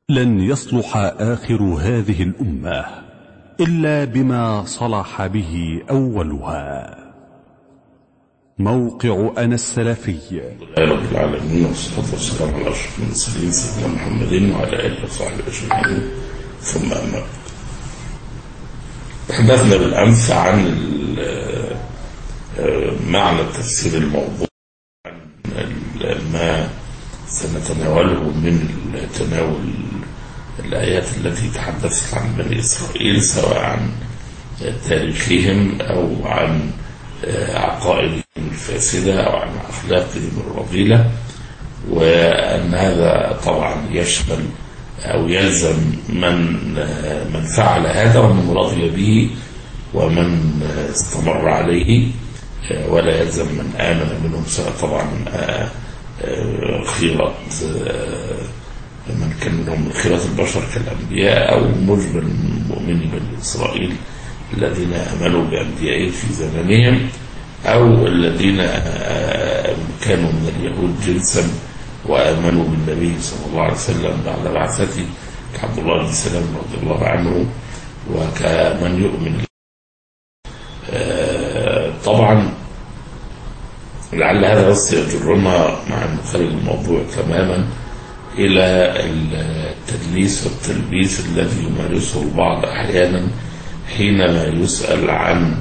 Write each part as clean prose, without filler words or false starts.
لن يصلح آخر هذه الأمة إلا بما صلح به أولها. موقع أنا السلفي. رب العالمين، والصلاة والسلام على أشرف المرسلين سيدنا محمد وعلى آله وصحبه أجمعين، ثم أما بعد. تحدثنا بالأمس عن معنى التفسير الموضوع، عن ما سنتناوله من تناول الآيات التي تحدثت عن بني إسرائيل، سواء عن تاريخهم أو عن عقائدهم الفاسدة أو عن أخلاقهم الرذيلة، وأن هذا طبعا يشمل أو يلزم من فعل هذا ومن رضي به ومن استمر عليه، ولا يلزم من آمن منهم، سواء طبعا خيرة من كان منهم من خيرة البشر كالأنبياء، أو مجمل مؤمني بني إسرائيل الذين آمنوا بأنبيائهم في زمانهم، أو الذين كانوا من اليهود جنسا وآمنوا بالنبي صلى الله عليه وسلم بعد بعثته، كعبد الله بن سلام رضي الله عنه، وكمن يؤمن. طبعا لعل هذا بس يجرنا مع خارج الموضوع تماما إلى التدليس والتلبيس الذي يمارسه البعض أحيانا حينما يسأل عن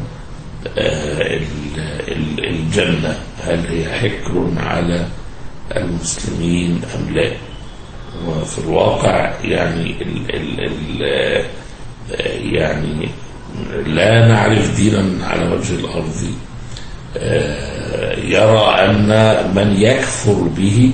الجنة، هل هي حكر على المسلمين أم لا؟ وفي الواقع يعني يعني لا نعرف دينا على وجه الأرض يرى أن من يكفر به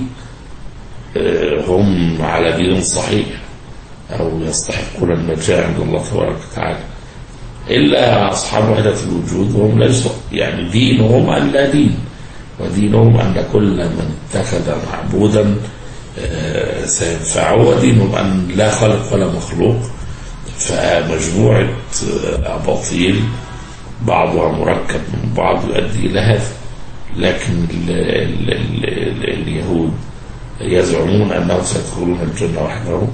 هم على دين صحيح أو يستحقون النجاة عند الله تبارك وتعالى، إلا أصحاب وحدة الوجود، وهم ليسوا يعني دينهم أن لا دين، ودينهم أن كل من اتخذ معبودا سينفعه، ودينهم أن لا خالق ولا مخلوق. فمجموعة أباطيل بعضها مركب من بعض يؤدي إلى هذا. لكن اليهود يزعمون أنهم سيدخلون الجنة وحدهم،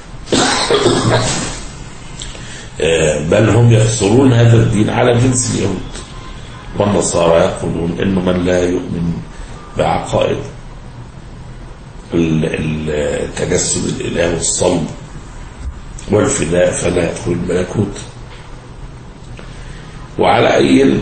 بل هم يحصرون هذا الدين على جنس اليهود. والنصارى يقولون إنه من لا يؤمن بعقائد تجسد الإله والصلب والفداء فلا يدخل الملكوت. وعلى أي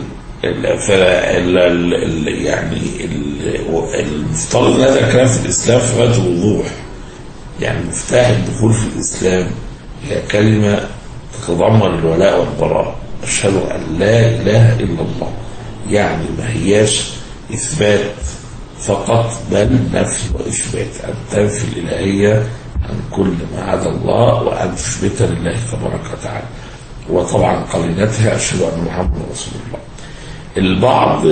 يعني المفترض هذا الكلام في الإسلام في غاية الوضوح. يعني مفتاح الدخول في الإسلام هي كلمة تتضمن الولاء والبراء، أشهد أن لا إله إلا الله، يعني ما هياش إثبات فقط بل نفي وإثبات، أن تنفي الإلهية عن كل ما عدا الله وأن تثبت لله تبارك وتعالى، وطبعا قرينتها أشهد أن محمد رسول الله. البعض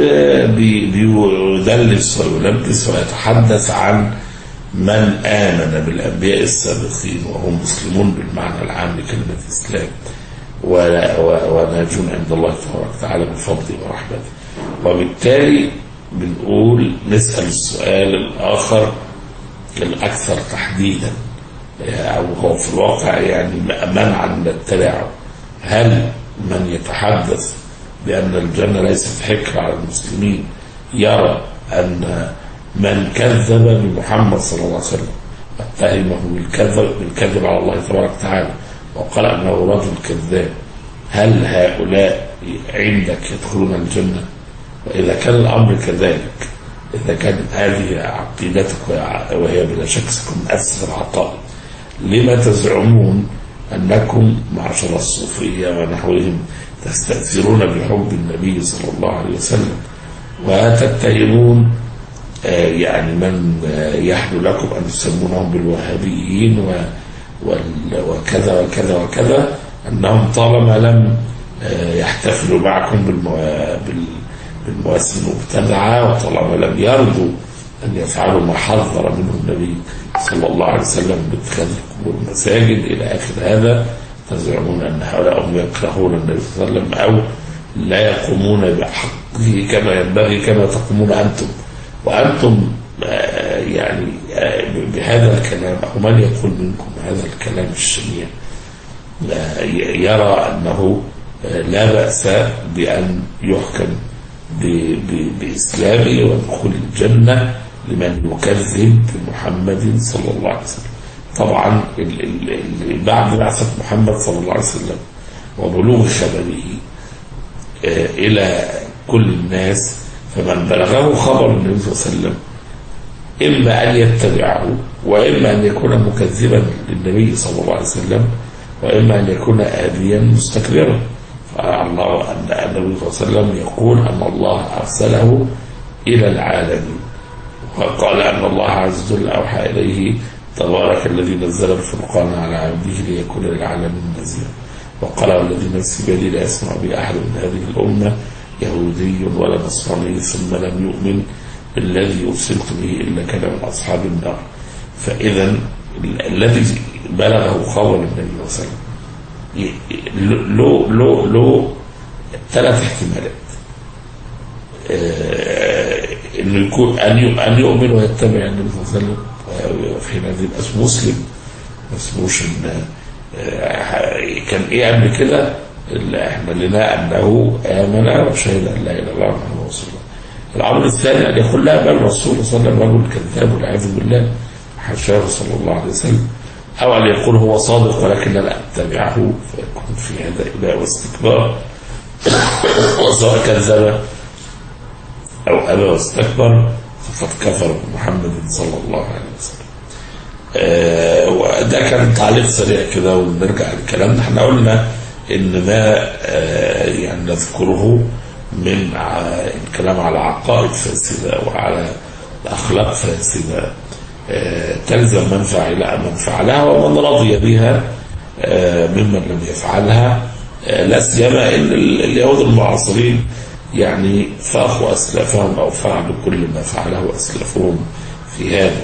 بيدلس ويلبس ويتحدث عن من آمن بالأنبياء السابقين وهم مسلمون بالمعنى العام لكلمة الإسلام وناجون عند الله تبارك وتعالى بفضله ورحمته. وبالتالي بنقول نسأل السؤال الآخر الأكثر تحديدا، أو هو في الواقع يعني منعا من التلاعب، هل من يتحدث بأن الجنة ليست حكر على المسلمين يرى أن من كذب بمحمد صلى الله عليه وسلم اتهمه بالكذب على الله تبارك وتعالى وقال أنه رجل كذاب، هل هؤلاء عندك يدخلون الجنة؟ وإذا كان الأمر كذلك، إذا كان هذه عقيدتك وهي بلا شك ستكون أسهل العطاء، لما تزعمون أنكم معشر الصوفية ونحوهم تستأثرون بحب النبي صلى الله عليه وسلم، وتتهمون يعني من يحلو لكم أن تسمونهم بالوهابيين وكذا وكذا وكذا، أنهم طالما لم يحتفلوا معكم بالمواسم المبتدعة، وطالما لم يرضوا أن يفعلوا ما حذر منه النبي صلى الله عليه وسلم باتخاذ القبور المساجد إلى آخر هذا، تزعمون أن هؤلاء هم يكرهون النبي صلى الله عليه وسلم أو لا يقومون بحقه كما ينبغي كما تقومون أنتم. وأنتم يعني بهذا الكلام، أو من يقول منكم هذا الكلام الشنيع يرى أنه لا بأس بأن يحكم بإسلامه ودخول الجنة لمن يكذب بمحمد صلى الله عليه وسلم. طبعا بعد بعثة محمد صلى الله عليه وسلم وبلوغ خبره إلى كل الناس، فمن بلغه خبر النبي صلى الله عليه وسلم إما أن يتبعه، وإما أن يكون مكذبا للنبي صلى الله عليه وسلم، وإما أن يكون آبيا مستكبرا. فالله أن النبي صلى الله عليه وسلم يقول أن الله أرسله إلى العالمين، وقال أن الله عز وجل أوحى إليه تبارك الذي نزل الفرقان على عبده ليكون للعالمين نذيرا، وقال والذي نفسي بيده لا يسمع بأحد من هذه الأمة يهودي ولا نصراني ثم لم يؤمن بالذي أرسلت به إلا كان من أصحاب النار. فإذا الذي بلغه خبر النبي صلى الله عليه وسلم له ثلاث احتمالات: انه يكون ان يؤمن ويتبع النبي صلى الله عليه وسلم، في هذه اسمه مسلم، ما اسموش كان ايه قبل كده احنا لنا انه امن وشهد ان لا اله الا الله محمد رسول الله. الامر الثاني ان يقول لا بل الرسول صلى الله عليه وسلم رجل كذاب والعياذ بالله حاشاه صلى الله عليه وسلم، او ان يقول هو صادق ولكن لا اتبعه، فيكون في هذا اباء واستكبار. وسواء كذب أو أبى واستكبر فقد كفر بمحمد صلى الله عليه وسلم. وده كان تعليق سريع كده، ونرجع لكلامنا. احنا قلنا إن ما يعني نذكره من الكلام على عقائد فاسدة وعلى أخلاق فاسدة تلزم من فعلها ومن رضي بها ممن لم يفعلها، لا سيما إن اليهود المعاصرين يعني فاقوا أسلافهم أو فعلوا كل ما فعله أسلافهم في هذا.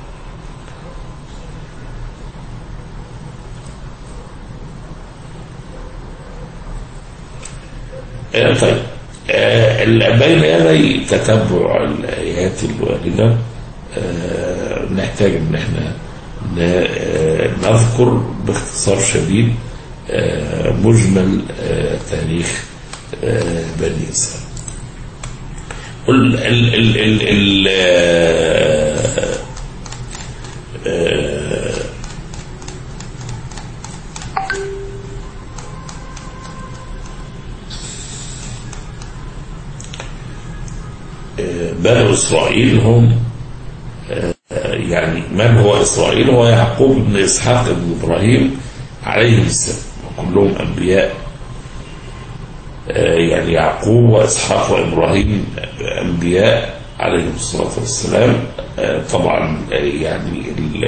طيب، بين يدي تتبع الآيات الواردة نحتاج ان احنا نذكر باختصار شديد مجمل تاريخ بني إسرائيل. بني إسرائيل هم يعني من هو إسرائيل؟ هو يعقوب بن إسحاق بن إبراهيم عليه السلام، وكلهم أنبياء. يعني يعقوب وإسحاق وإبراهيم أنبياء عليهم الصلاة والسلام. طبعا يعني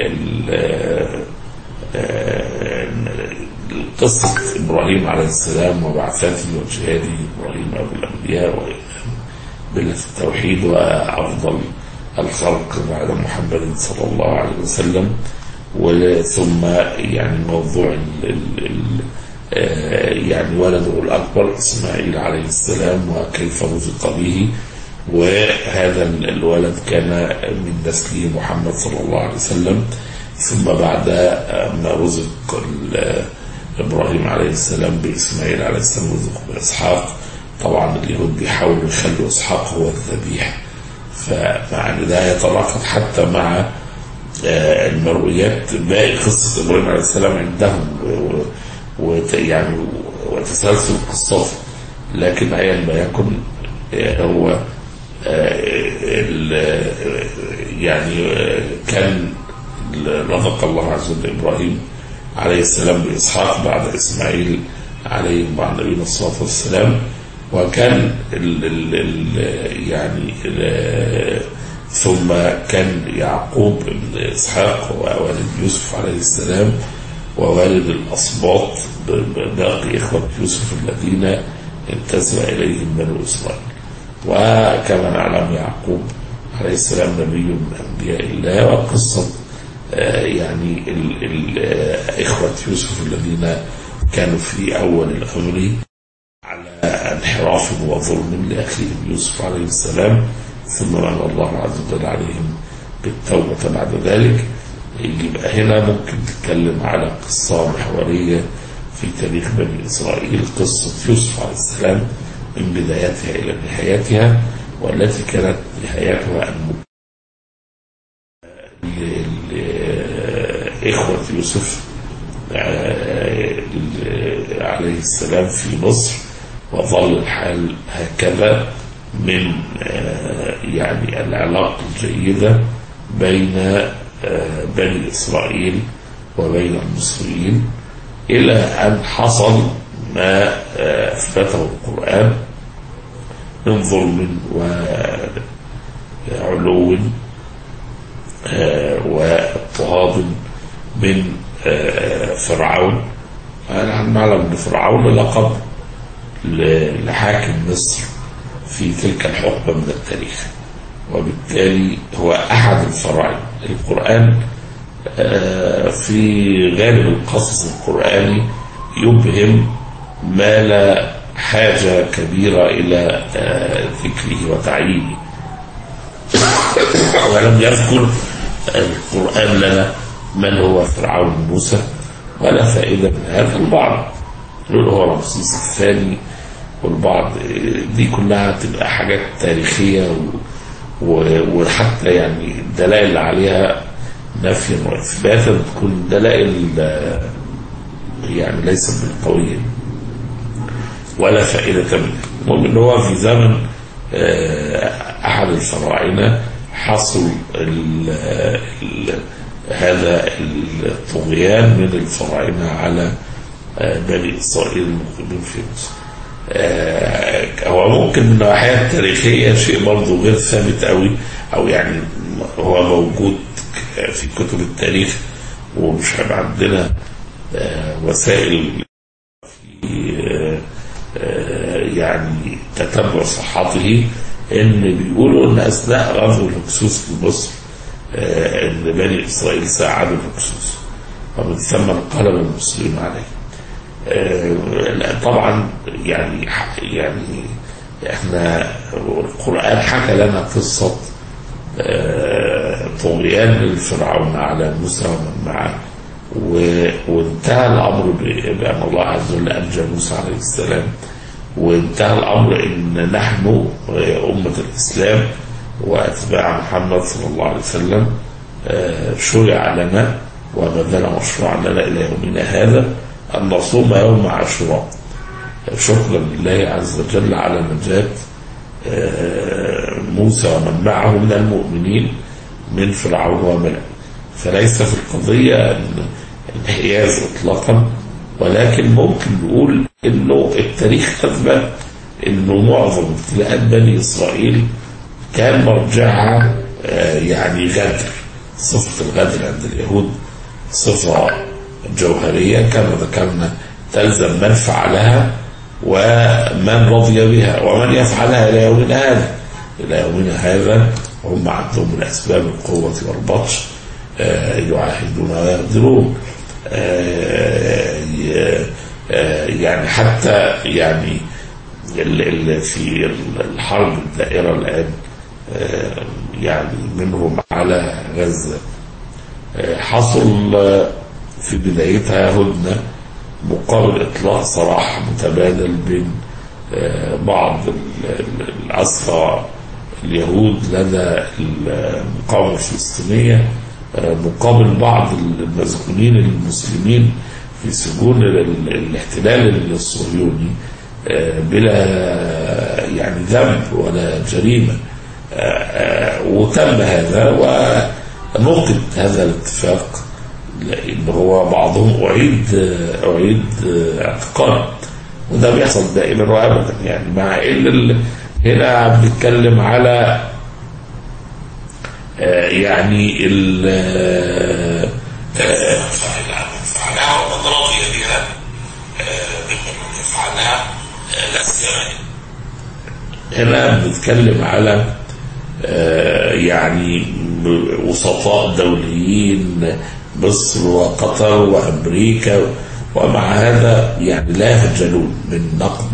قصة إبراهيم عليه السلام وبعثته وجهاده، إبراهيم أبو الأنبياء وبالله التوحيد وأفضل الخلق بعد محمد صلى الله عليه وسلم. وثم يعني موضوع يعني ولده الأكبر إسماعيل عليه السلام وكيف رزق به، وهذا الولد كان من نسل محمد صلى الله عليه وسلم. ثم بعد ما رزق إبراهيم عليه السلام بإسماعيل عليه السلام رزق بإسحاق، طبعا اليهود بيحاولوا يخلوا إسحاق هو الذبيح، فمعنى ده يتناقض حتى مع المرويات باقي قصة إبراهيم عليه السلام عندهم ويعني وتسلسل قصته. لكن أيا ما يكن هو يعني كان رزق الله عز وجل إبراهيم عليه السلام بإسحاق بعد إسماعيل عليه مع نبينا الصلاة والسلام. وكان يعني ثم كان يعقوب بن إسحاق ووالد يوسف عليه السلام ووالد الأصباط باقي إخوة يوسف الذين انتسب إليهم بنو إسرائيل. وكما نعلم يعقوب عليه السلام نبي من أنبياء الله. وقصة يعني إخوة يوسف الذين كانوا في أول الأمر على انحراف وظلم لأخيهم يوسف عليه السلام، ثم من الله عز وجل عليهم بالتوبة بعد ذلك. يبقى هنا ممكن نتكلم على قصة محورية في تاريخ بني إسرائيل، قصة يوسف عليه السلام من بدايتها إلى نهايتها، والتي كانت نهايتها إخوة يوسف عليه السلام في مصر، وظل الحال هكذا من يعني العلاقة الجيدة بين بني إسرائيل وبين المصريين، إلى أن حصل ما أثبته القرآن من ظلم وعلو واضطهاد من فرعون. نحن نعلم أن فرعون لقب لحاكم مصر في تلك الحقبة من التاريخ، وبالتالي هو أحد الفراعنة. القرآن في غالب القصص القرآني يبهم ما لا حاجة كبيرة إلى ذكره وتعيينه، ولم يذكر القرآن لنا من هو فرعون موسى، ولا فائدة من هذا. البعض يقول هو رمسيس الثاني، والبعض دي كلها تبقى حاجات تاريخية وحتى يعني الدلائل عليها نفيا وإثباتا تكون دلائل يعني ليست بالقوية ولا فائدة منها. المهم ان هو في زمن أحد الفراعنة حصل هذا الطغيان من الفراعنة على بني إسرائيل المقيمين في مصر. هو ممكن من الناحية التاريخية شيء برضه غير ثابت قوي، أو يعني هو موجود في كتب التاريخ ومش هيبقى عندنا وسائل في يعني تتبع صحته، ان بيقولوا ان اثناء غزو الهكسوس في مصر ان بني اسرائيل ساعدوا الهكسوس، ومن ثم انقلب المسلمين عليه. طبعا يعني احنا القرآن حكى لنا قصة طغيان الفرعون على موسى ومن معه، وانتهى الأمر بأن الله عز وجل أنجى موسى عليه السلام، وانتهى الأمر إن نحن أمة الإسلام وأتباع محمد صلى الله عليه وسلم شرع لنا وما زال مشروعا لنا إلى يومنا هذا أن نصوم يوم عاشوراء شكرا لله عز وجل على نجاة موسى ومن معه من المؤمنين من فرعون وملئه. فليس في القضية انحياز إطلاقا، ولكن ممكن نقول إنه التاريخ أثبت إنه معظم ابتلاءات بني إسرائيل كان مرجعها يعني غدر. صفة الغدر عند اليهود صفة جوهرية كما ذكرنا تلزم من فعلها ومن رضي بها ومن يفعلها إلى يومنا هذا هم عندهم الأسباب القوة والبطش، يعاهدون ويغدرون، يعني حتى يعني في الحرب الدائرة الآن يعني منهم على غزة حصل في بدايتها هدنة مقابل إطلاق سراح متبادل بين بعض الأسرى اليهود لدى المقاومة الفلسطينية مقابل بعض المسجونين المسلمين في سجون الاحتلال الصهيوني بلا يعني ذنب ولا جريمة. وتم هذا ونقد هذا الاتفاق، لأن هو بعضهم أعيد اعتقاله، وده بيحصل دائما وأبدا. يعني مع إن هنا بنتكلم على يعني فعلها ومن رضي بها ممن يفعلها لا سيما. هنا بنتكلم على يعني وسطاء دوليين مصر وقطر وأمريكا، ومع هذا يعني لا يخجلون من نقد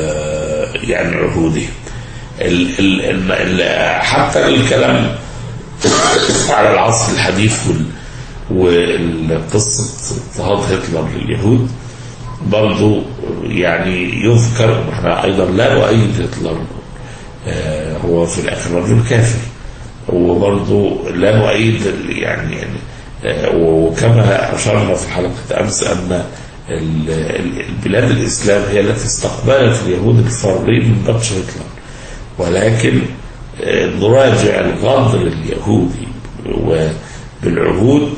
يعني عهودهم. حتى الكلام على العصر الحديث والقصة اضطهاد هتلر لليهود برضو يعني يذكر. احنا ايضا لا نؤيد هتلر، هو في الاخر رجل كافر، وبرضو لا نؤيد يعني وكما اشرنا في حلقة امس ان البلاد الاسلام هي التي استقبلت اليهود الفارين من بطش هتلر، ولكن نراجع الغدر اليهودي بالعهود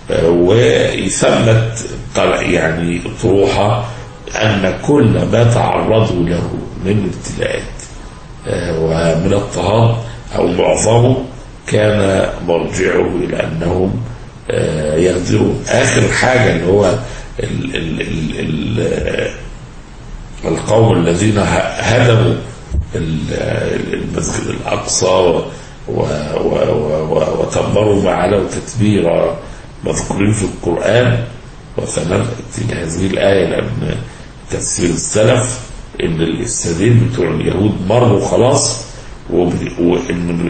ويثبت يعني طروحة أن كل ما تعرضوا له من ابتلاءات ومن اضطهاد أو معظمه كان مرجعه إلى أنهم يغدرون. آخر حاجة اللي هو القوم الذين هدموا المسجد الأقصى وتمروا ما علوا تتبيرا مذكورين في القرآن. وسنأتي هذه الآية لأن تفسير السلف إن السادين بتوع اليهود مروا خلاص، وإن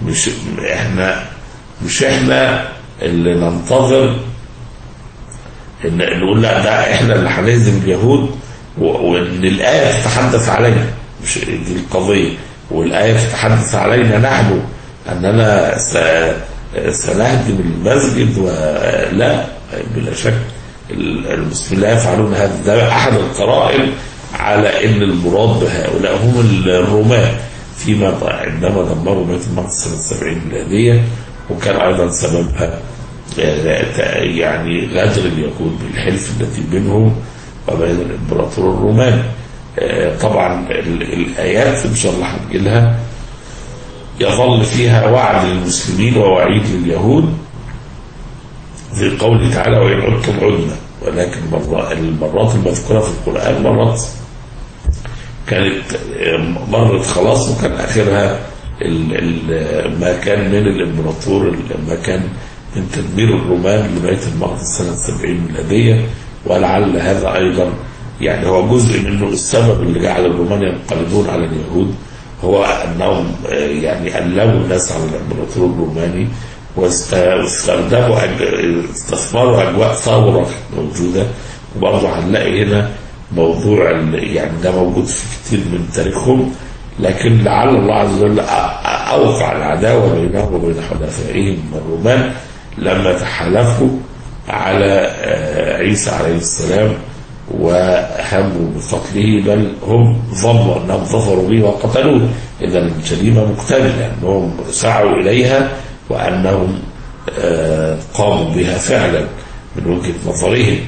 مش إحنا اللي ننتظر إن نقول لا ده إحنا اللي هنهزم اليهود، وإن الآية تتحدث علينا، مش دي القضية. والآية تتحدث علينا نحن أننا سنهدم المسجد، ولا بلا شك المسلمين لا يفعلون هذا. ده أحد القرائن على أن المراد بهؤلاء هم الرومان فيما عندما دمروا بيت المقدس سنة 70 ميلادية، وكان أيضا سببها يعني غدر اليهود بالحلف التي بينهم وبين الإمبراطور الروماني. طبعا الآيات إن شاء الله هنجيلها يظل فيها وعد للمسلمين ووعيد لليهود في قوله تعالى وإن عدتم عدنا. ولكن المرات المذكورة في القرآن مرات كانت مرت خلاص، وكان آخرها ما كان من الإمبراطور، ما كان من تدمير الرومان لبيت المقدس سنة 70 ميلادية. ولعل هذا أيضا يعني هو جزء منه السبب اللي جعل الرومان ينقلبون على اليهود، هو أنهم يعني ألموا الناس على الإمبراطور الروماني واستخدموا استثمروا أجواء ثورة موجودة. وبرضه هنلاقي هنا موضوع يعني ده موجود في كتير من تاريخهم، لكن لعل الله عز وجل أوقع العداوة بينهم وبين حلفائهم الرومان لما تحالفوا على عيسى عليه السلام وهموا بقتله، بل هم ظنوا أنهم ظفروا به وقتلوه. إذا الجريمة مكتملة، أنهم سعوا إليها وأنهم قاموا بها فعلا من وجهة نظرهم،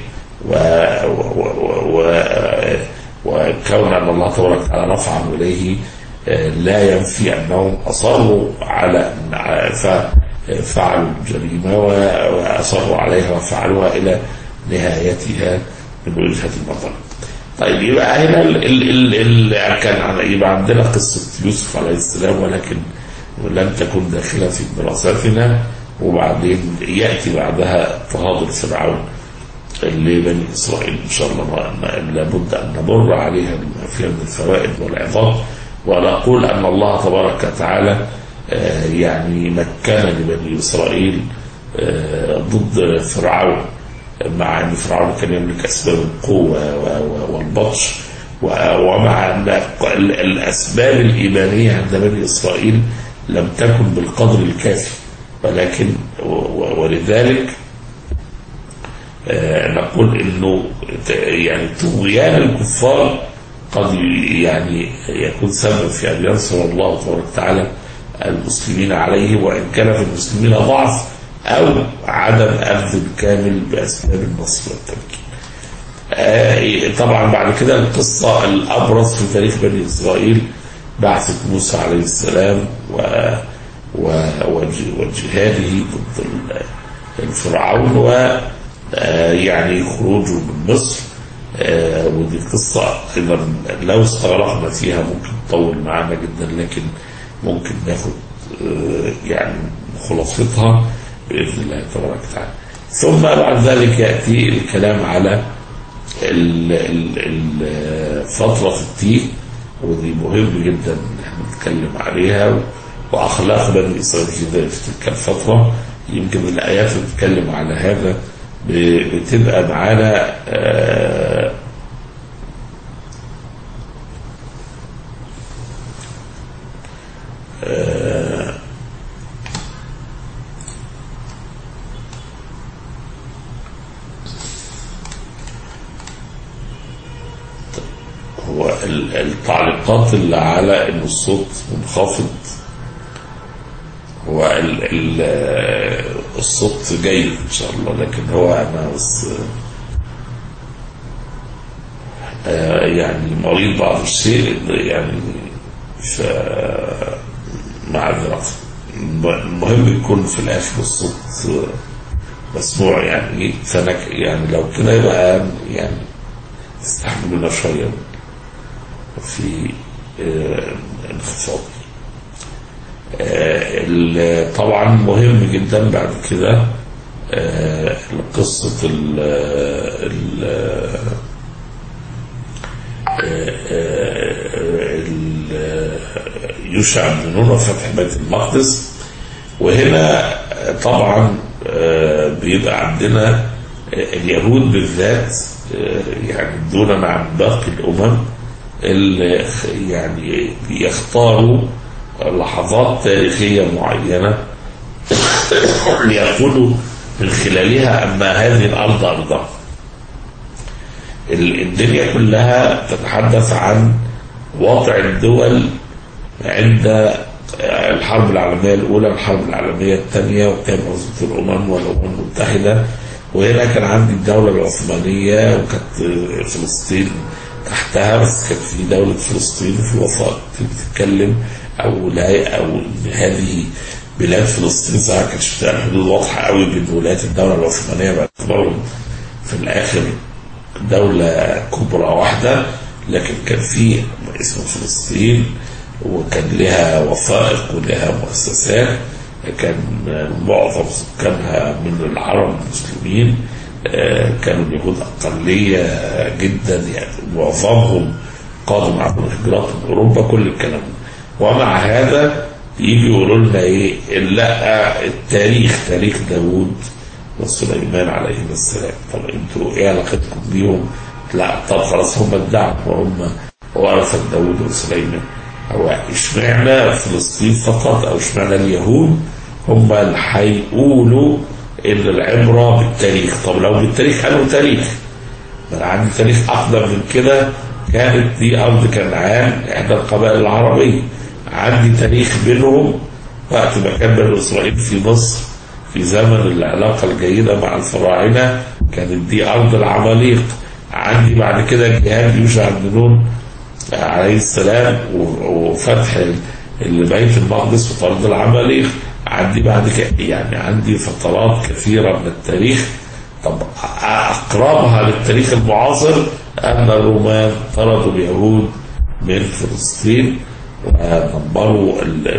وكون أن الله تبارك وتعالى رفعهم إليه لا ينفي أنهم أصروا على فعلوا الجريمة وأصروا عليها وفعلوها إلى نهايتها من وجهة النظر. طيب يبقى هنا كان يبقى عندنا قصة يوسف عليه السلام، ولكن لم تكن داخلة في دراساتنا. وبعدين يأتي بعدها اضطهاد فرعون لبني إسرائيل إن شاء الله، لابد أن نمر عليها بما فيها من الفوائد والعظات، ونقول أن الله تبارك وتعالى يعني مكن لبني إسرائيل ضد فرعون، مع أن فرعون كان يملك أسباب القوة والبطش، ومع أن الأسباب الإيمانية عند بني إسرائيل لم تكن بالقدر الكافي. ولكن ولذلك نقول إنه يعني طغيان الكفار قد يعني يكون سبب في أن ينصر الله تبارك وتعالى المسلمين عليه، وإن كان في المسلمين ضعف أو عدم أخذ الكامل بأسباب النصر والتمكين. طبعا بعد كده القصة الأبرز في تاريخ بني إسرائيل بعثة موسى عليه السلام وجهاده ضد الفرعون ويعني خروجه من مصر. ودي قصة أيضا لو استغرقنا فيها ممكن تطول معنا جدا، لكن ممكن ناخد يعني خلاصتها بإذن الله تبارك وتعالى. ثم بعد ذلك يأتي الكلام على فترة التيه، ودي مهم جدا نحن نتكلم عليها، وأخلاق بني إسرائيل في تلك الفترة. يمكن الآيات اللي بتتكلم على هذا بتبقى معانا هو التعليقات اللي على إن الصوت منخفض. هو الصوت جيد إن شاء الله، لكن هو أنا بس يعني مريض بعض الشيء يعني معذرة. المهم يكون في الآخر الصوت مسموع يعني. يعني لو كده يبقى يعني تستحملنا شوية في انخفاض. طبعا مهم جدا بعد كده قصة يوشع بن نون وفتح بيت المقدس. وهنا طبعا بيبقى عندنا اليهود بالذات يعني دون عن باقي الأمم اللي يعني يختاروا لحظات تاريخية معينة ليقولوا من خلالها أن هذه الأرض أرضا. الدنيا كلها تتحدث عن وضع الدول عند الحرب العالمية الأولى، الحرب العالمية الثانية، وكان عزبة الأمم والأمم المتحدة. وهنا كان عندي الدولة العثمانية وكانت فلسطين تحتها، بس كانت في دولة فلسطين في وثائق بتتكلم أو لا أو هذه بلاد فلسطين ساعة كانت فيها الحدود واضحة قوي بين ولايات الدولة العثمانية باعتبارهم في الآخر دولة كبرى واحدة، لكن كان في اسم فلسطين وكان لها وثائق ولها مؤسسات. كان معظم سكانها من العرب المسلمين، كانوا اليهود أقلية جدا يعني، معظمهم قادم عبر الهجرات من أوروبا، كل الكلام. ومع هذا يجي يقولوا لنا إيه؟ لا التاريخ تاريخ داوود وسليمان عليهم السلام. طب انتوا ايه علاقتكم بيهم؟ لا طب خلاص هم ادعوا وهم ورثة داوود وسليمان. هو اشمعنى فلسطين فقط او اشمعنى اليهود هم اللي هيقولوا ان العبرة بالتاريخ؟ طب لو بالتاريخ قالوا تاريخ، انا عندي تاريخ اقدم من كده. كانت دي ارض كنعان احدى القبائل العربية، عندي تاريخ بينهم وقت ما كان بني اسرائيل في مصر في زمن العلاقة الجيدة مع الفراعنة، كانت دي أرض العماليق. عندي بعد كده جهاد يوشع بن نون عليه السلام وفتح بيت المقدس وطرد العماليق. عندي بعد كده يعني عندي فترات كثيرة من التاريخ. طب أقربها للتاريخ المعاصر أن الرومان طردوا اليهود من فلسطين ودمروا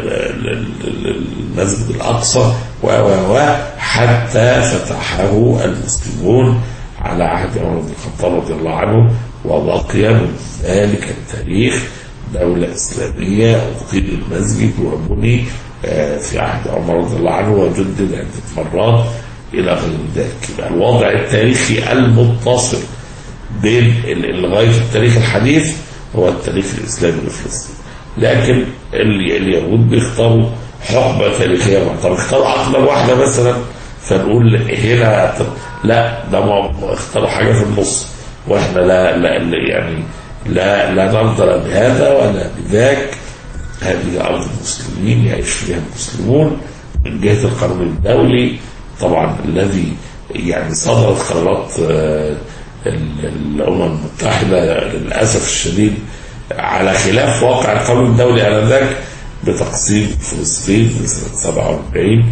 المسجد الأقصى حتى فتحه المسلمون على عهد عمر بن الخطاب رضي الله عنه، وبقي من ذلك التاريخ دولة إسلامية أقيم المسجد وبني في عهد عمر رضي الله عنه وجدد عدة مرات إلى غير ذلك. يبقى الوضع التاريخي المتصل بين لغاية التاريخ الحديث هو التاريخ الإسلامي لفلسطين. لكن اليهود بيختاروا حقبة تاريخية. طب اختاروا أقدم واحدة مثلا فنقول هنا لا ده ما اختاروا حاجة في النص، واحنا لا يعني لا نرضى لا بهذا ولا بذاك. هذه أرض المسلمين يعيش فيها المسلمون من جهة القانون الدولي طبعا الذي يعني صدرت قرارات الأمم المتحدة للأسف الشديد على خلاف واقع القانون الدولي آنذاك بتقسيم فلسطين في سنة 47.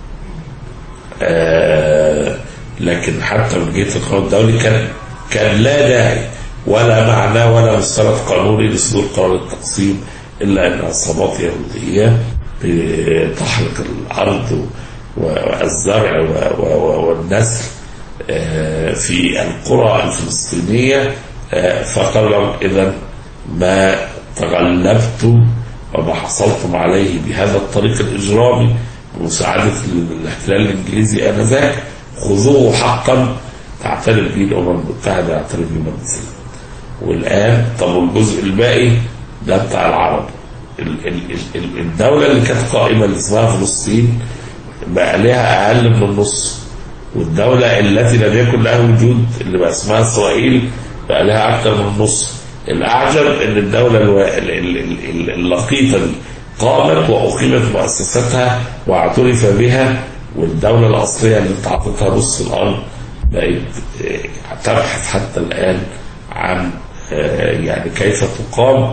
لكن حتى من جهة القانون الدولي كان لا داعي ولا معنى ولا مستند قانوني لصدور قرار التقسيم، إلا أن عصابات يهودية بتحرق الأرض والزرع والنسل في القرى الفلسطينية. فقال لهم إذا ما تغلبتم وما حصلتم عليه بهذا الطريق الإجرامي بمساعدة الاحتلال الإنجليزي آنذاك خذوه حقا تعترف به الأمم المتحدة، تعترف به مجلس الأمن. والآن طب الجزء الباقي ده بتاع العرب. الدولة اللي كانت قائمة اللي اسمها فلسطين بقى لها أقل من النص، والدولة التي لم يكن لها وجود اللي بقى اسمها إسرائيل بقى لها أكثر من النص. الأعجب إن الدولة اللقيطة دي قامت وأقيمت مؤسساتها واعترف بها، والدولة الأصلية اللي انت عطيتها نص الأرض بقت تبحث حتى الآن عن يعني كيف تقام،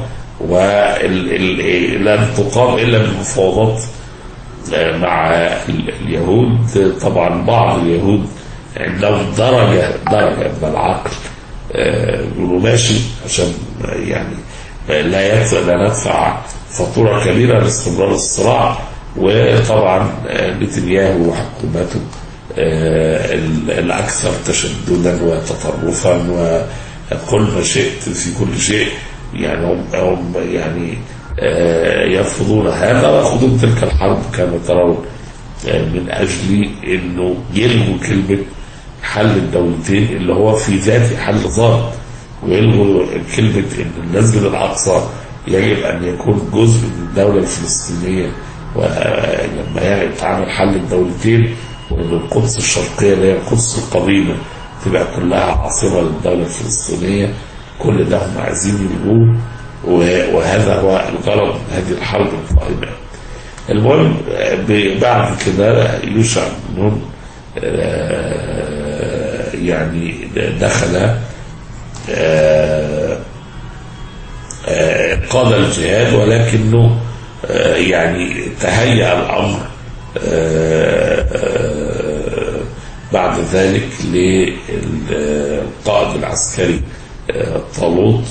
ولن تقام إلا بالمفاوضات مع اليهود. طبعا بعض اليهود عندهم درجة من العقل يقولوا ماشي عشان يعني لا ندفع فاتورة كبيرة لاستمرار الصراع. وطبعا نتنياهو وحكومته الأكثر تشددا وتطرفا وقل ما شئت في كل شيء، يعني هم يعني يرفضون هذا ويأخذون تلك الحرب كما ترون من أجل أنه يلغوا كلمة حل الدولتين اللي هو في ذاته حل ظالم، ويلغوا كلمة أن المسجد الأقصى يجب أن يكون جزء من الدولة الفلسطينية، ولما يتعامل حل الدولتين وأن القدس الشرقية اللي هي القدس القديمة تبقى كلها عاصمة للدولة الفلسطينية. كل ده هم عايزين يلغوه، وهذا هو الغرض من هذه الحرب القائمة. المهم بعد كده يوشع بن نون يعني دخل قاد الجهاد، ولكنه يعني تهيأ الأمر بعد ذلك للقائد العسكري طالوت،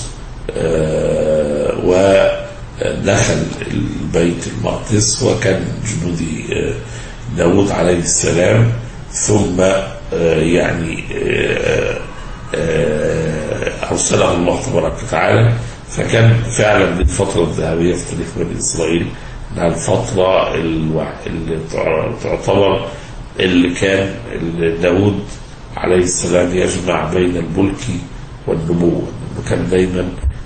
ودخل البيت المقدس وكان جنودي داود عليه السلام، ثم يعني أرسله الله تبارك وتعالى. فكان فعلا دي الفترة الذهبية في تاريخ بني إسرائيل، انها الفترة اللي تعتبر اللي كان داود عليه السلام يجمع بين الملك والنبوة، وكان دايما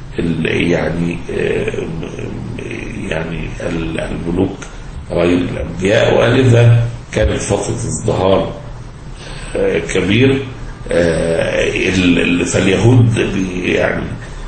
يعني الملوك غير الأنبياء، ولذا كانت فترة ازدهار كبير. فاليهود يعني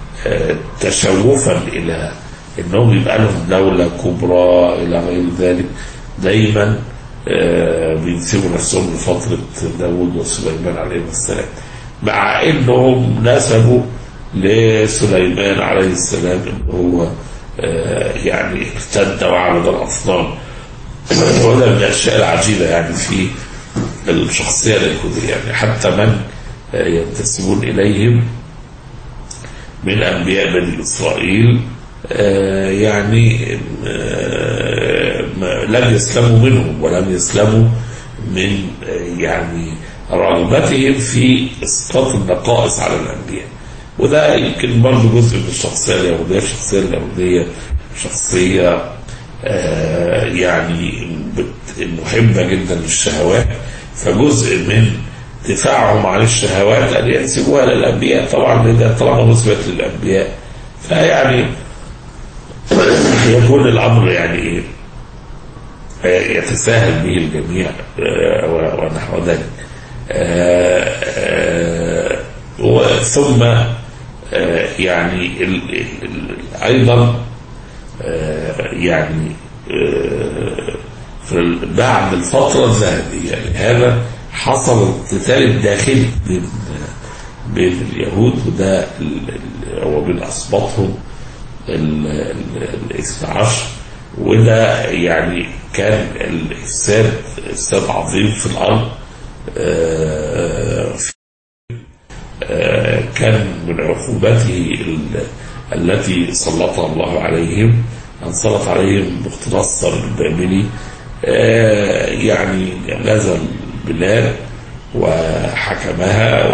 تشوفا إلى أنهم يبقى لهم دولة كبرى إلى غير ذلك دايما بينسبوا نفسهم لفترة داود وسليمان عليه السلام، مع أنهم نسبوا لسليمان عليه السلام أنه هو يعني ارتد وعبد الأصنام. وهذا من الأشياء العجيبة يعني في الشخصية اليهودية، يعني حتى من ينتسبون إليهم من أنبياء بني إسرائيل يعني لم يسلموا منهم، ولم يسلموا من يعني رغبتهم في إسقاط النقائص على الأنبياء. وده يمكن برضه جزء من الشخصية اليهودية. الشخصية اليهودية شخصية يعني محبة جدا للشهوات، فجزء من دفاعهم عن الشهوات أن ينسبوها للأنبياء. طبعا إذا طالما نسبت للأنبياء فيعني يكون الأمر يعني يتساهل به الجميع ونحو ذلك. ثم يعني أيضا يعني بعد الفترة الذهبية لهذا حصل القتال الداخلي بين اليهود، وده هو من أسباطهم الاثنى عشر، وده يعني كان الإفساد عظيم في الأرض. كان من عقوبته التي سلطها الله عليهم أن سلط عليهم باختصار البابلي، يعني غزا البلاد وحكمها،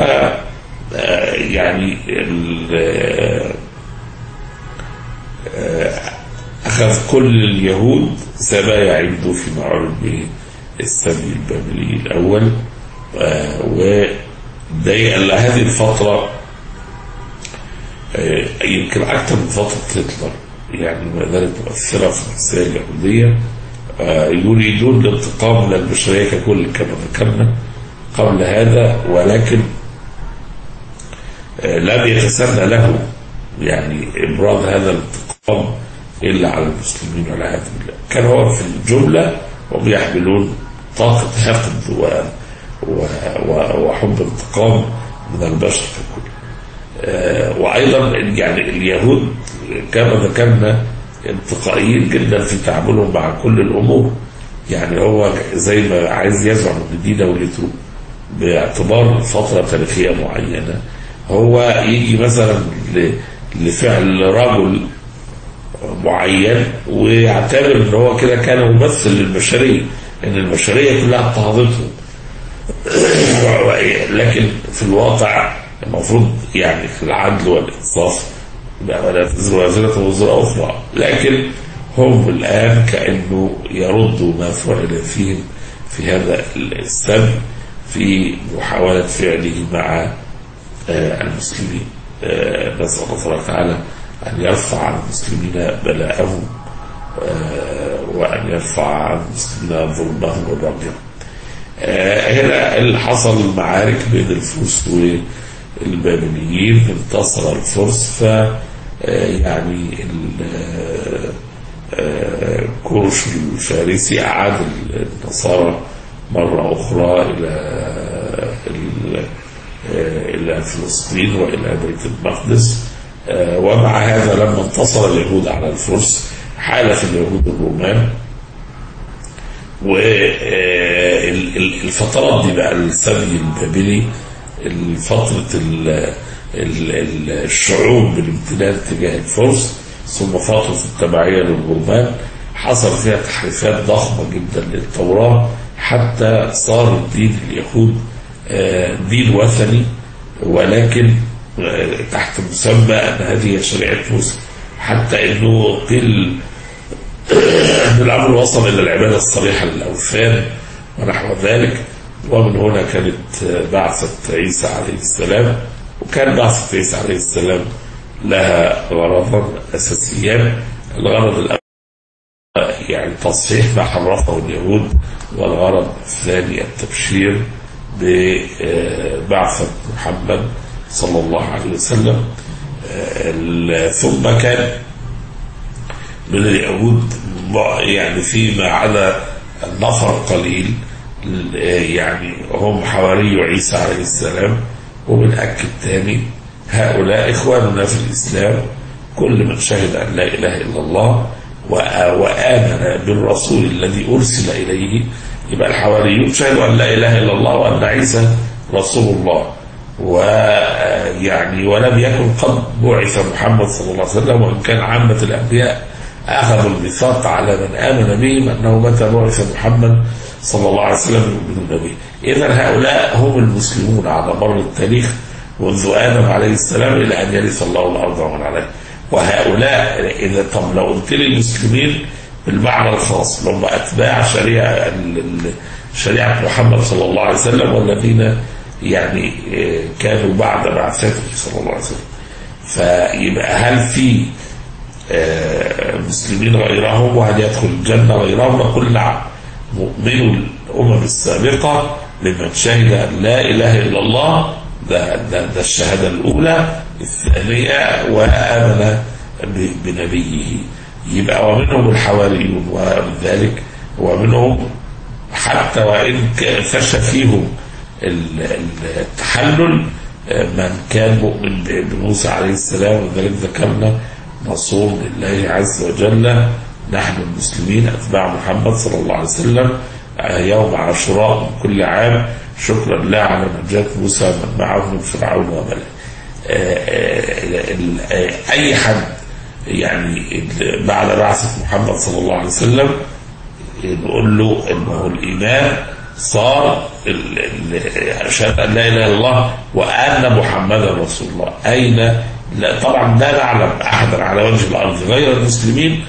يعني أخذ كل اليهود سبايا عنده في معرض السبي البابلي الأول. هذه الفترة يمكن أكثر من فترة هتلر، يعني ما زالت مؤثرة في السياسة اليهودية. يريدون الانتقام من البشرية ككل كما ذكرنا قبل هذا، ولكن لم يتسنى له يعني إبراز هذا الانتقام إلا على المسلمين والعياذ بالله. كان هو في الجملة وبيحملون طاقة حقد وحب انتقام من البشر ككل. وأيضا يعني اليهود كما ذكرنا انتقائيين جدا في تعاملهم مع كل الأمور. يعني هو زي ما عايز يزعم ان دي دولته باعتبار فترة تاريخية معينة، هو يجي مثلا لفعل رجل معين ويعتبر ان هو كده كان ممثل للبشرية، ان البشرية كلها اضطهدته. لكن في الواقع المفروض يعني في العدل والإنصاف ولا تزر وازرة وزر أخرى، لكن هم الآن كأنه يردوا ما فعل فيهم في هذا السبب في محاولة فعله مع المسلمين. نسأل الله تعالى أن يرفع عن المسلمين بلاءهم وأن يرفع عن المسلمين ظلمهم وبغيهم. هنا اللي حصل المعارك بين الفرس والبابليين، انتصر الفرس، ف يعني كورش الفارسي أعاد النصارى مرة أخرى إلى فلسطين وإلى بيت المقدس. ومع هذا لما انتصر اليهود على الفرس حالف اليهود الرومان. والفترات دي بقى السبي البابلي، فترة الشعوب بالامتنان تجاه الفرس، ثم فترة التبعية للرومان حصل فيها تحريفات ضخمة جدا للتوراة، حتى صار الدين اليهود دين وثني، ولكن تحت مسمى أن هذه شريعة موسى، حتى أنه قيل أن الأمر وصل إلى العبادة الصريحة للأوثان ونحو ذلك. ومن هنا كانت بعثة عيسى عليه السلام، وكان بعثة عيسى عليه السلام لها غرضا أساسيان. الغرض الأول يعني تصحيح ما حرفه اليهود، والغرض الثاني التبشير ببعثة محمد صلى الله عليه وسلم. ثم كان من اليهود يعني فيما عدا النفر قليل يعني هم حواري عيسى عليه السلام، وبنأكد تاني هؤلاء إخواننا في الإسلام، كل من شهد أن لا إله إلا الله وآمن بالرسول الذي أرسل إليه. يبقى الحواريون شهدوا أن لا إله إلا الله وأن عيسى رسول الله، ويعني ولم يكن قد بعث محمد صلى الله عليه وسلم، وإن كان عامة الأنبياء أخذوا الميثاق على من آمن بهم أنه متى بعث محمد صلى الله عليه وسلم يؤمنون به. إذن هؤلاء هم المسلمون على مر التاريخ منذ آدم عليه السلام إلى أن يرث الله الأرض ومن عليها. وهؤلاء إذا طب لو قلت لي المسلمين بالمعنى الخاص اللي هم أتباع شريعة محمد صلى الله عليه وسلم، والذين يعني كانوا بعد بعثته صلى الله عليه وسلم، فيبقى هل في مسلمين غيرهم وهل يدخل الجنة غيرهم؟ نقول نعم، مؤمنوا الأمم السابقة لمن شهد أن لا إله إلا الله، ده الشهادة الأولى. الثانية وآمن بنبيه، يبقى ومنهم الحواريون، وذلك ومنهم حتى وإن فشى فيهم التحلل من كان مؤمن بموسى عليه السلام. وذلك ذكرنا نصوم لله عز وجل نحن المسلمين أتباع محمد صلى الله عليه وسلم يوم عاشوراء من كل عام، شكرا لله على نجاة موسى من معه من فرعون وملئه. أي حد يعني بعد بعثة محمد صلى الله عليه وسلم نقول له إنه الإيمان صار أشهد أن لا إله إلا الله وأن محمدا رسول الله. أين؟ لا طبعا لا نعلم أحدا على وجه الأرض غير المسلمين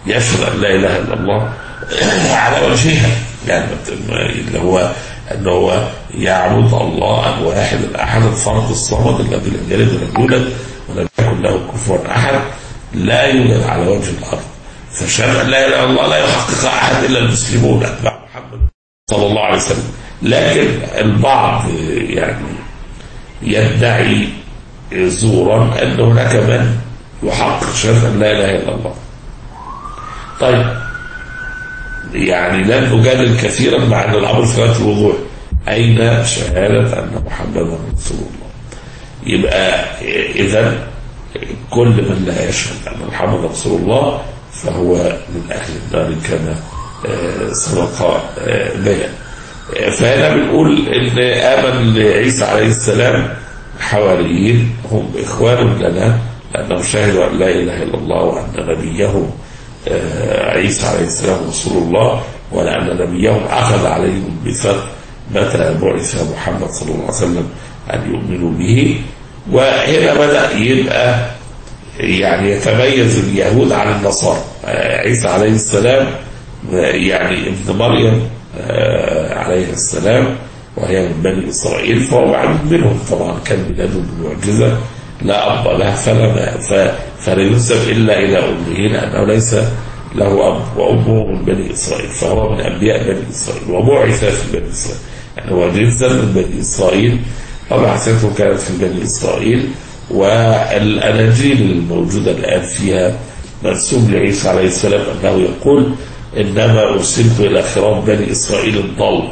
يشهد أن لا إله إلا الله على وجهها، يعني اللي هو أنه هو يعبد الله الواحد الأحد الفرد الصمد الذي لم يلد ولم يولد ولم يكن له كفوا أحد، لا يوجد على وجه الأرض. فشهد أن لا إله إلا الله لا يحقق أحد إلا المسلمون أتباع محمد صلى الله عليه وسلم. لكن البعض يعني يدعي زورا أن هناك من يحقق شهادة أن لا إله إلا الله. طيب يعني لن نجادل كثيرا مع أن الأمر في غاية الوضوح، أين شهادة أن محمدا رسول الله؟ يبقى إذن كل من لا يشهد أن محمدا رسول الله فهو من أهل النار كما سبق بيان. فهنا بنقول إن آمن عيسى عليه السلام حواريين هم إخوان لنا لأنهم شهدوا أن لا إله إلا الله وأن نبيه عيسى عليه السلام رسول الله، ولأن نبيهم أخذ عليهم الميثاق متى بعث محمد صلى الله عليه وسلم أن يؤمنوا به. وهنا بدأ يبقى يعني يتميز اليهود عن النصارى. عيسى عليه السلام يعني ابن مريم عليه السلام وهي من بني إسرائيل، فهو معدود منهم طبعا، كان ميلاده بمعجزة لا أب له فلا ينسب إلا إلى أمه لأنه ليس له أب، وأمه من بني إسرائيل، فهو من أنبياء بني إسرائيل وبعث في بني إسرائيل، يعني هو جنسا من بني إسرائيل وبعثته كانت في بني إسرائيل. والأناجيل الموجودة الآن فيها منسوب لعيسى عليه السلام أنه يقول إنما أرسلت إلى خراب بني إسرائيل الضال.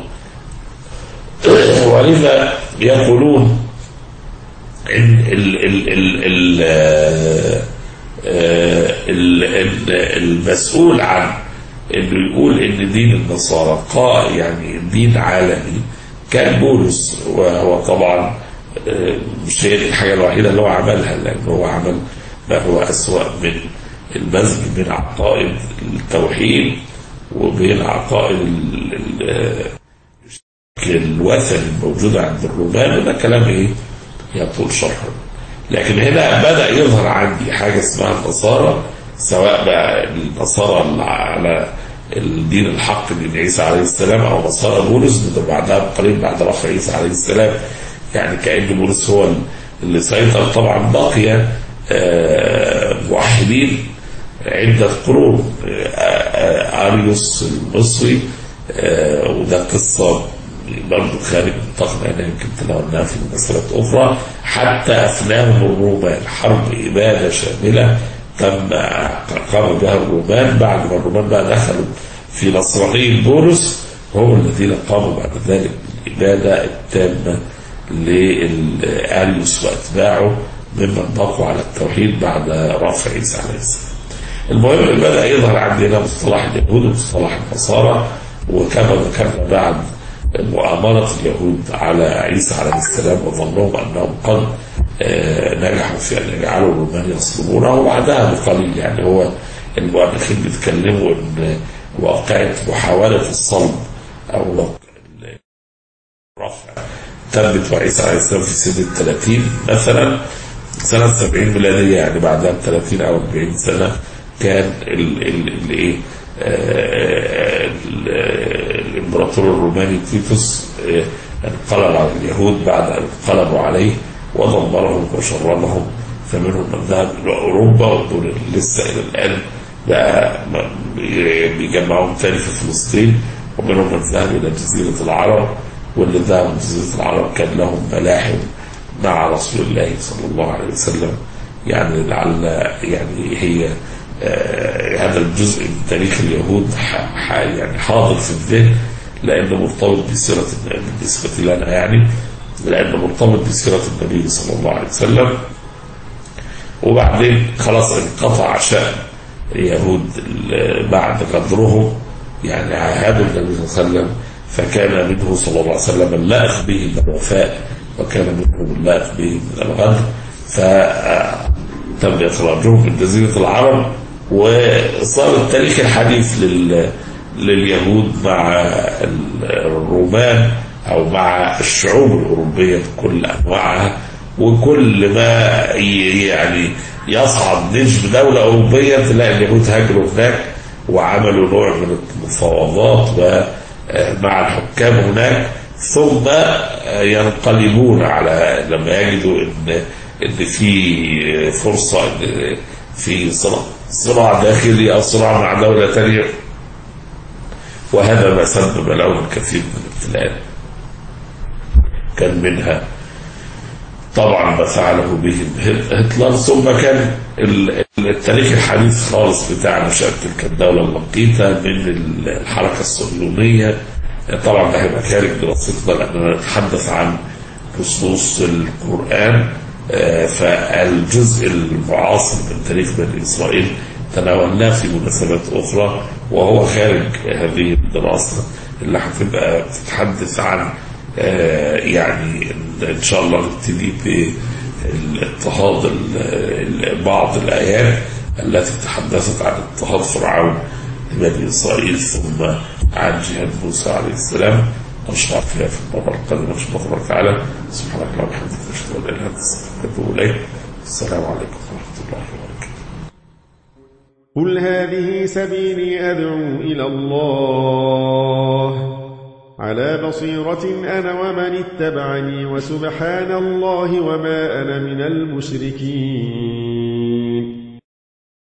ولذا يقولون إن المسؤول عن إنه يقول إن دين النصارى يعني دين عالمي كان بولس، وهو طبعا مش هي الحاجة الوحيدة اللي هو عملها، لأنه هو عمل ما هو أسوأ من المزج بين عقائد التوحيد وبين عقائد الوثن الموجودة عند الرومان. ده كلام ايه يطول شرحه. لكن هنا بدأ يظهر عندي حاجة اسمها النصارى، سواء بقى النصارى على الدين الحق دين عيسى عليه السلام او نصارى بولس بعدها بقليل بعد رفع عيسى عليه السلام، يعني كأن بولس هو اللي سيطر. طبعا بقي موحدين عدة قرون، أريوس المصري وده قصة برضو خارج منطقنا، أنا يمكن تناولناها في مناسبات أخرى. حتى أفناهم الرومان، حرب إبادة شاملة تم قام بها الرومان بعد ما الرومان بقى دخلوا في نصرانية بولس، هم الذين قاموا بعد ذلك بالإبادة التامة لأريوس وأتباعه ممن بقوا على التوحيد بعد رفع عيسى عليه السلام. المهم بدأ يظهر عندنا مصطلح اليهود ومصطلح النصارى، وكما ذكرنا بعد مؤامرة اليهود على عيسى عليه السلام وظنهم أنهم قد نجحوا في أن يجعلوا الرومان يصلبونه، وبعدها بقليل يعني هو المؤرخين بيتكلموا أن واقعة محاولة الصلب أو رفع تمت وعيسى عليه السلام في سنة 30 مثلا سنة 70 ميلادية، يعني بعدها ب 30 أو 40 سنة كان الامبراطور الروماني تيتوس انقلب على اليهود بعد ان انقلبوا عليه ودمرهم وشردهم، فمنهم من ذهب الى اوروبا، ودول لسه الى الان بقى بيجمعهم تاني في فلسطين، ومنهم من ذهب الى جزيره العرب، واللي ذهبوا جزيره العرب كان لهم ملاحم مع رسول الله صلى الله عليه وسلم. يعني لعل يعني هي هذا الجزء من تاريخ اليهود يعني حاضر في الذهن، لأنه مرتبط بسيرة بالنسبة لنا، يعني لأنه مرتبط بسيرة النبي صلى الله عليه وسلم. وبعدين خلاص انقطع شأن اليهود بعد غدرهم، يعني عاهدوا النبي صلى الله عليه وسلم، فكان منه صلى الله عليه وسلم اللائق به من الوفاء، وكان منه اللائق به من الغدر، فتم إخراجهم من جزيرة العرب. وصار التاريخ الحديث لليهود مع الرومان أو مع الشعوب الأوروبية بكل أنواعها، وكل ما يعني يصعد نجم دولة أوروبية تلاقي اليهود هاجروا هناك وعملوا نوع من المفاوضات مع الحكام هناك، ثم ينقلبون على لما يجدوا ان في فرصه، ان في صراع داخلي او صراع مع دوله ثانيه، وهذا ما سبب لهم الكثير من الابتلاءات. كان منها طبعا ما فعله بهم هتلر، ثم كان التاريخ الحديث خالص بتاع نشأة تلك الدولة المقيتة من الحركة الصهيونية. طبعا ده هيبقى خارج دراستنا لأننا نتحدث عن نصوص القرآن، فالجزء المعاصر من تاريخ بني إسرائيل تناولناه في مناسبات أخرى، وهو خارج هذه الدراسة اللي هتبقى بتتحدث عن يعني إن شاء الله نبتدي بالاضطهاد بعض الآيات التي تحدثت عن اضطهاد فرعون لبني إسرائيل، ثم عن جهاد موسى عليه السلام. نشرع فيها في المرة القادمة إن شاء الله تعالى. سبحانك اللهم وبحمدك أشهد أن لا إله إلا أنت أستغفرك وأتوب إليك. السلام عليكم ورحمة الله وبركاته. قل هذه سبيلي أدعو إلى الله على بصيرة أنا ومن اتبعني، وسبحان الله وما أنا من المشركين.